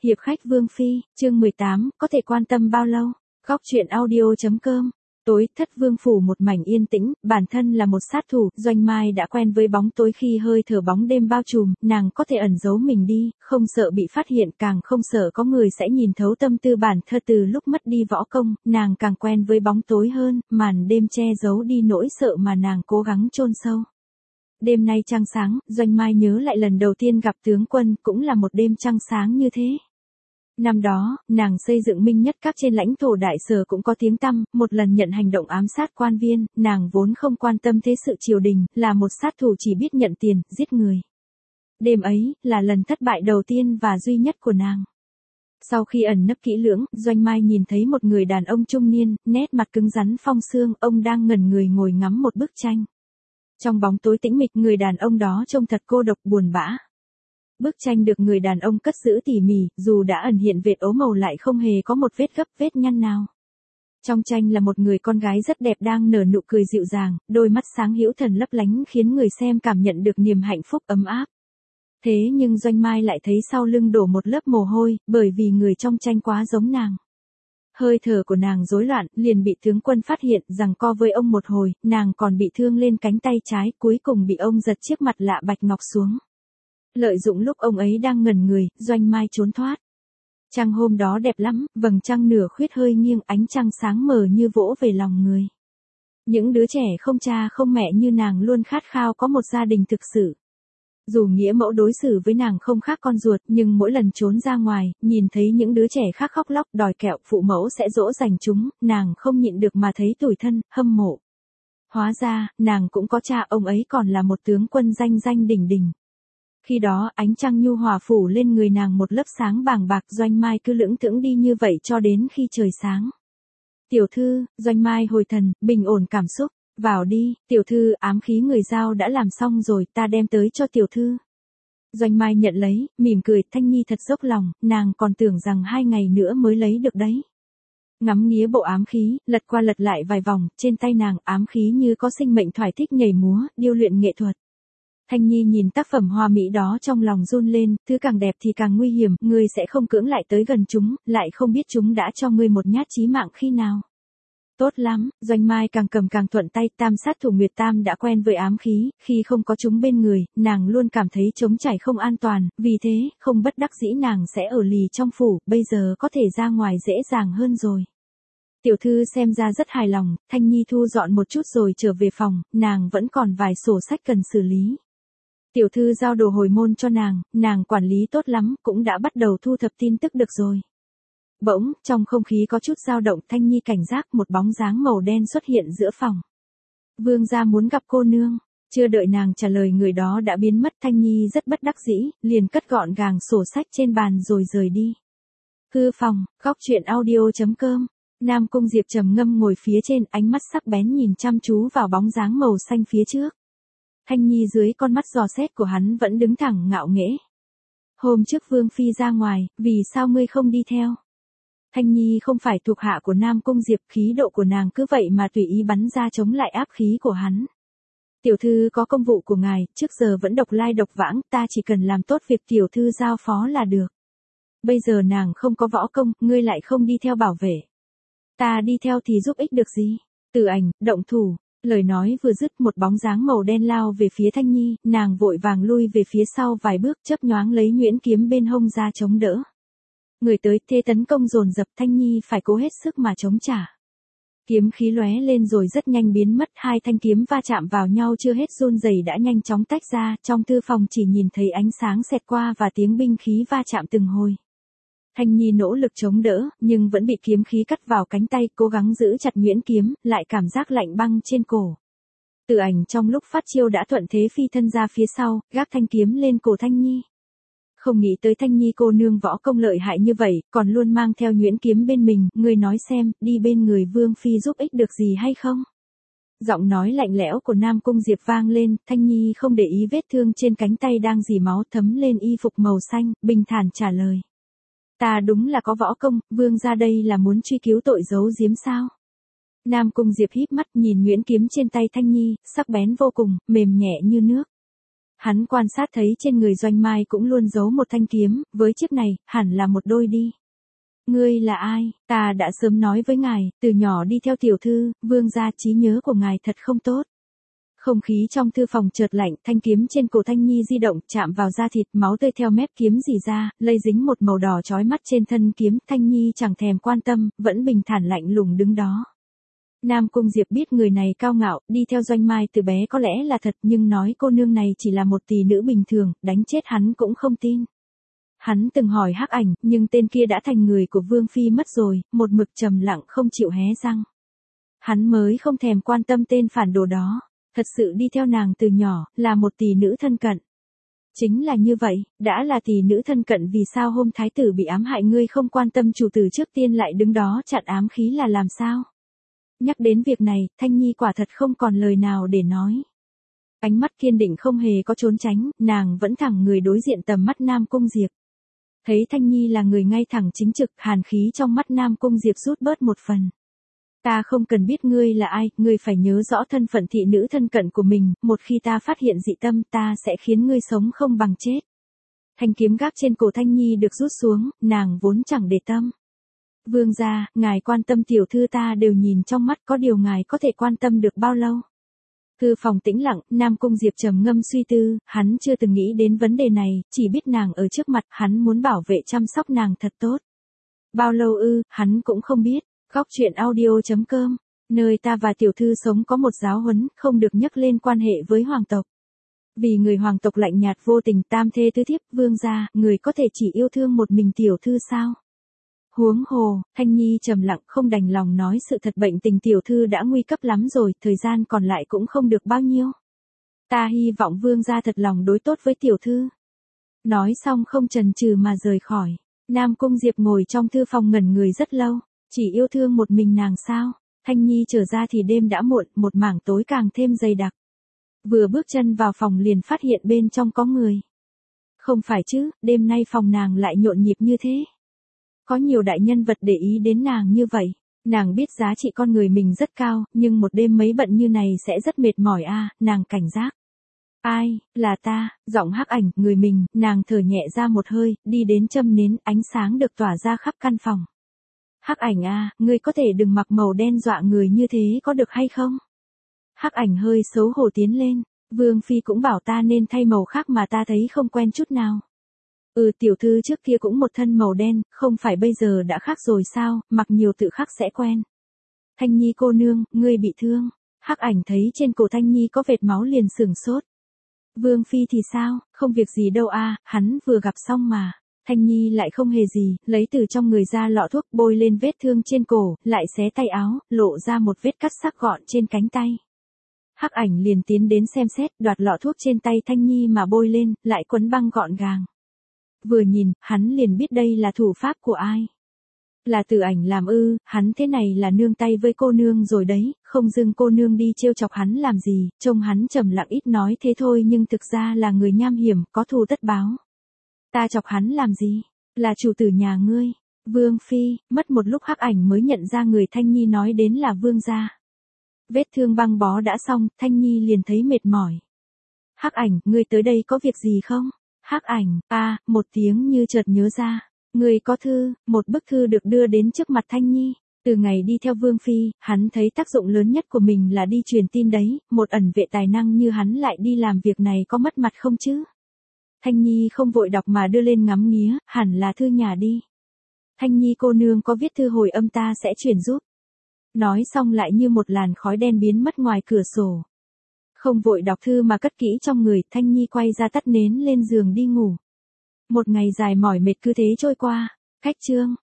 Hiệp khách Vương Phi, chương 18, có thể quan tâm bao lâu? Góc truyện audio.com. Tối thất vương phủ một mảnh yên tĩnh, bản thân là một sát thủ, Doanh Mai đã quen với bóng tối khi hơi thở bóng đêm bao trùm, nàng có thể ẩn giấu mình đi, không sợ bị phát hiện, càng không sợ có người sẽ nhìn thấu tâm tư bản thân. Từ lúc mất đi võ công, nàng càng quen với bóng tối hơn, màn đêm che giấu đi nỗi sợ mà nàng cố gắng chôn sâu. Đêm nay trăng sáng, Doanh Mai nhớ lại lần đầu tiên gặp tướng quân, cũng là một đêm trăng sáng như thế. Năm đó, nàng xây dựng Minh Nhất Các trên lãnh thổ Đại Sở cũng có tiếng tăm, một lần nhận hành động ám sát quan viên, nàng vốn không quan tâm thế sự triều đình, là một sát thủ chỉ biết nhận tiền, giết người. Đêm ấy, là lần thất bại đầu tiên và duy nhất của nàng. Sau khi ẩn nấp kỹ lưỡng, Doanh Mai nhìn thấy một người đàn ông trung niên, nét mặt cứng rắn phong xương, ông đang ngẩn người ngồi ngắm một bức tranh. Trong bóng tối tĩnh mịch, người đàn ông đó trông thật cô độc buồn bã. Bức tranh được người đàn ông cất giữ tỉ mỉ, dù đã ẩn hiện vệt ố màu lại không hề có một vết gấp vết nhăn nào. Trong tranh là một người con gái rất đẹp đang nở nụ cười dịu dàng, đôi mắt sáng hữu thần lấp lánh khiến người xem cảm nhận được niềm hạnh phúc ấm áp. Thế nhưng Doanh Mai lại thấy sau lưng đổ một lớp mồ hôi, bởi vì người trong tranh quá giống nàng. Hơi thở của nàng rối loạn, liền bị tướng quân phát hiện, giằng co với ông một hồi, nàng còn bị thương lên cánh tay trái, cuối cùng bị ông giật chiếc mặt lạ bạch ngọc xuống. Lợi dụng lúc ông ấy đang ngẩn người, Doanh Mai trốn thoát. Trăng hôm đó đẹp lắm, vầng trăng nửa khuyết hơi nghiêng, ánh trăng sáng mờ như vỗ về lòng người. Những đứa trẻ không cha không mẹ như nàng luôn khát khao có một gia đình thực sự. Dù nghĩa mẫu đối xử với nàng không khác con ruột, nhưng mỗi lần trốn ra ngoài, nhìn thấy những đứa trẻ khác khóc lóc đòi kẹo, phụ mẫu sẽ dỗ dành chúng, nàng không nhịn được mà thấy tủi thân, hâm mộ. Hóa ra, nàng cũng có cha, ông ấy còn là một tướng quân danh danh đỉnh đỉnh. Khi đó, ánh trăng nhu hòa phủ lên người nàng một lớp sáng bàng bạc, Doanh Mai cứ lững thững đi như vậy cho đến khi trời sáng. Tiểu thư, Doanh Mai hồi thần, bình ổn cảm xúc. Vào đi, tiểu thư, ám khí người giao đã làm xong rồi, ta đem tới cho tiểu thư. Doanh Mai nhận lấy, mỉm cười, Thanh Nhi thật dốc lòng, nàng còn tưởng rằng 2 ngày nữa mới lấy được đấy. Ngắm nghía bộ ám khí, lật qua lật lại vài vòng, trên tay nàng, ám khí như có sinh mệnh thoải thích nhảy múa, điêu luyện nghệ thuật. Thanh Nhi nhìn tác phẩm hoa mỹ đó trong lòng run lên, thứ càng đẹp thì càng nguy hiểm, ngươi sẽ không cưỡng lại tới gần chúng, lại không biết chúng đã cho ngươi một nhát chí mạng khi nào. Tốt lắm, Doanh Mai càng cầm càng thuận tay, tam sát thủ Nguyệt Tam đã quen với ám khí, khi không có chúng bên người, nàng luôn cảm thấy trống trải không an toàn, vì thế, không bất đắc dĩ nàng sẽ ở lì trong phủ, bây giờ có thể ra ngoài dễ dàng hơn rồi. Tiểu thư xem ra rất hài lòng, Thanh Nhi thu dọn một chút rồi trở về phòng, nàng vẫn còn vài sổ sách cần xử lý. Tiểu thư giao đồ hồi môn cho nàng quản lý tốt lắm, cũng đã bắt đầu thu thập tin tức được rồi. Bỗng, trong không khí có chút dao động, Thanh Nhi cảnh giác, một bóng dáng màu đen xuất hiện giữa phòng. Vương gia muốn gặp cô nương. Chưa đợi nàng trả lời người đó đã biến mất, Thanh Nhi rất bất đắc dĩ, liền cất gọn gàng sổ sách trên bàn rồi rời đi. Hư phòng, góc truyện audio.com. Nam Cung Diệp trầm ngâm ngồi phía trên, ánh mắt sắc bén nhìn chăm chú vào bóng dáng màu xanh phía trước. Thanh Nhi dưới con mắt dò xét của hắn vẫn đứng thẳng ngạo nghễ. Hôm trước Vương Phi ra ngoài, vì sao ngươi không đi theo? Thanh Nhi không phải thuộc hạ của Nam Cung Diệp, khí độ của nàng cứ vậy mà tùy ý bắn ra chống lại áp khí của hắn. Tiểu thư có công vụ của ngài, trước giờ vẫn độc lai độc vãng, ta chỉ cần làm tốt việc tiểu thư giao phó là được. Bây giờ nàng không có võ công, ngươi lại không đi theo bảo vệ. Ta đi theo thì giúp ích được gì? Từ Ảnh, động thủ. Lời nói vừa dứt, một bóng dáng màu đen lao về phía Thanh Nhi, nàng vội vàng lui về phía sau vài bước, chớp nhoáng lấy nhuyễn kiếm bên hông ra chống đỡ. Người tới, thế tấn công dồn dập, Thanh Nhi phải cố hết sức mà chống trả. Kiếm khí lóe lên rồi rất nhanh biến mất, 2 thanh kiếm va chạm vào nhau chưa hết run rẩy đã nhanh chóng tách ra, trong thư phòng chỉ nhìn thấy ánh sáng xẹt qua và tiếng binh khí va chạm từng hồi. Thanh Nhi nỗ lực chống đỡ, nhưng vẫn bị kiếm khí cắt vào cánh tay, cố gắng giữ chặt nhuyễn kiếm, lại cảm giác lạnh băng trên cổ. Từ Ảnh trong lúc phát chiêu đã thuận thế phi thân ra phía sau, gác thanh kiếm lên cổ Thanh Nhi. Không nghĩ tới Thanh Nhi cô nương võ công lợi hại như vậy, còn luôn mang theo nhuyễn kiếm bên mình, ngươi nói xem, đi bên người Vương Phi giúp ích được gì hay không? Giọng nói lạnh lẽo của Nam Cung Diệp vang lên, Thanh Nhi không để ý vết thương trên cánh tay đang rỉ máu thấm lên y phục màu xanh, bình thản trả lời. Ta đúng là có võ công, Vương ra đây là muốn truy cứu tội giấu giếm sao? Nam Cung Diệp híp mắt nhìn nhuyễn kiếm trên tay Thanh Nhi, sắc bén vô cùng, mềm nhẹ như nước. Hắn quan sát thấy trên người Doanh Mai cũng luôn giấu một thanh kiếm, với chiếc này, hẳn là một đôi đi. Ngươi là ai? Ta đã sớm nói với ngài, từ nhỏ đi theo tiểu thư, vương gia, trí nhớ của ngài thật không tốt. Không khí trong thư phòng chợt lạnh, thanh kiếm trên cổ Thanh Nhi di động, chạm vào da thịt, máu tươi theo mép kiếm rỉ ra, lây dính một màu đỏ chói mắt trên thân kiếm, Thanh Nhi chẳng thèm quan tâm, vẫn bình thản lạnh lùng đứng đó. Nam Cung Diệp biết người này cao ngạo, đi theo Doanh Mai từ bé có lẽ là thật, nhưng nói cô nương này chỉ là một tỷ nữ bình thường, đánh chết hắn cũng không tin. Hắn từng hỏi Hắc Ảnh, nhưng tên kia đã thành người của Vương Phi mất rồi, một mực trầm lặng không chịu hé răng. Hắn mới không thèm quan tâm tên phản đồ đó, thật sự đi theo nàng từ nhỏ, là một tỷ nữ thân cận. Chính là như vậy, đã là tỷ nữ thân cận vì sao hôm thái tử bị ám hại ngươi không quan tâm chủ tử trước tiên lại đứng đó chặn ám khí là làm sao? Nhắc đến việc này, Thanh Nhi quả thật không còn lời nào để nói. Ánh mắt kiên định không hề có trốn tránh, nàng vẫn thẳng người đối diện tầm mắt Nam Cung Diệp. Thấy Thanh Nhi là người ngay thẳng chính trực, hàn khí trong mắt Nam Cung Diệp rút bớt một phần. Ta không cần biết ngươi là ai, ngươi phải nhớ rõ thân phận thị nữ thân cận của mình, một khi ta phát hiện dị tâm ta sẽ khiến ngươi sống không bằng chết. Thanh kiếm gác trên cổ Thanh Nhi được rút xuống, nàng vốn chẳng để tâm. Vương gia, ngài quan tâm tiểu thư ta đều nhìn trong mắt, có điều ngài có thể quan tâm được bao lâu? Thư phòng tĩnh lặng, Nam Cung Diệp trầm ngâm suy tư, hắn chưa từng nghĩ đến vấn đề này, chỉ biết nàng ở trước mặt, hắn muốn bảo vệ chăm sóc nàng thật tốt. Bao lâu ư, hắn cũng không biết. Góc truyện audio.com, nơi ta và tiểu thư sống có một giáo huấn, không được nhắc lên quan hệ với hoàng tộc. Vì người hoàng tộc lạnh nhạt vô tình, tam thê tứ thiếp, vương gia, người có thể chỉ yêu thương một mình tiểu thư sao? Huống hồ, Thanh Nhi trầm lặng không đành lòng nói sự thật, bệnh tình tiểu thư đã nguy cấp lắm rồi, thời gian còn lại cũng không được bao nhiêu. Ta hy vọng vương gia thật lòng đối tốt với tiểu thư. Nói xong không chần chừ mà rời khỏi. Nam Cung Diệp ngồi trong thư phòng ngẩn người rất lâu. Chỉ yêu thương một mình nàng sao? Thanh Nhi trở ra thì đêm đã muộn, một mảng tối càng thêm dày đặc. Vừa bước chân vào phòng liền phát hiện bên trong có người. Không phải chứ, đêm nay phòng nàng lại nhộn nhịp như thế. Có nhiều đại nhân vật để ý đến nàng như vậy. Nàng biết giá trị con người mình rất cao, nhưng một đêm mấy bận như này sẽ rất mệt mỏi a, nàng cảnh giác. Ai, là ta, giọng Hắc Ảnh, người mình, nàng thở nhẹ ra một hơi, đi đến châm nến, ánh sáng được tỏa ra khắp căn phòng. Hắc Ảnh à, ngươi có thể đừng mặc màu đen dọa người như thế có được hay không? Hắc Ảnh hơi xấu hổ tiến lên, Vương Phi cũng bảo ta nên thay màu khác mà ta thấy không quen chút nào. Tiểu thư trước kia cũng một thân màu đen, không phải bây giờ đã khác rồi sao, mặc nhiều tự khắc sẽ quen. Thanh Nhi cô nương, ngươi bị thương. Hắc Ảnh thấy trên cổ Thanh Nhi có vệt máu liền sửng sốt. Vương Phi thì sao, không việc gì đâu a, hắn vừa gặp xong mà. Thanh Nhi lại không hề gì, lấy từ trong người ra lọ thuốc bôi lên vết thương trên cổ, lại xé tay áo, lộ ra một vết cắt sắc gọn trên cánh tay. Hắc Ảnh liền tiến đến xem xét, đoạt lọ thuốc trên tay Thanh Nhi mà bôi lên, lại quấn băng gọn gàng. Vừa nhìn, hắn liền biết đây là thủ pháp của ai. Là Tử Ảnh làm ư, hắn thế này là nương tay với cô nương rồi đấy, không dưng cô nương đi trêu chọc hắn làm gì, trông hắn trầm lặng ít nói thế thôi nhưng thực ra là người nham hiểm, có thù tất báo. Ta chọc hắn làm gì? Là chủ tử nhà ngươi. Vương Phi, mất một lúc Hắc Ảnh mới nhận ra người Thanh Nhi nói đến là vương gia. Vết thương băng bó đã xong, Thanh Nhi liền thấy mệt mỏi. Hắc Ảnh, ngươi tới đây có việc gì không? Hắc Ảnh, một tiếng như chợt nhớ ra. Ngươi có thư, một bức thư được đưa đến trước mặt Thanh Nhi. Từ ngày đi theo Vương Phi, hắn thấy tác dụng lớn nhất của mình là đi truyền tin đấy, một ẩn vệ tài năng như hắn lại đi làm việc này có mất mặt không chứ? Thanh Nhi không vội đọc mà đưa lên ngắm nghía, hẳn là thư nhà đi. Thanh Nhi cô nương có viết thư hồi âm ta sẽ chuyển giúp. Nói xong lại như một làn khói đen biến mất ngoài cửa sổ. Không vội đọc thư mà cất kỹ trong người, Thanh Nhi quay ra tắt nến lên giường đi ngủ. Một ngày dài mỏi mệt cứ thế trôi qua. Cách chương.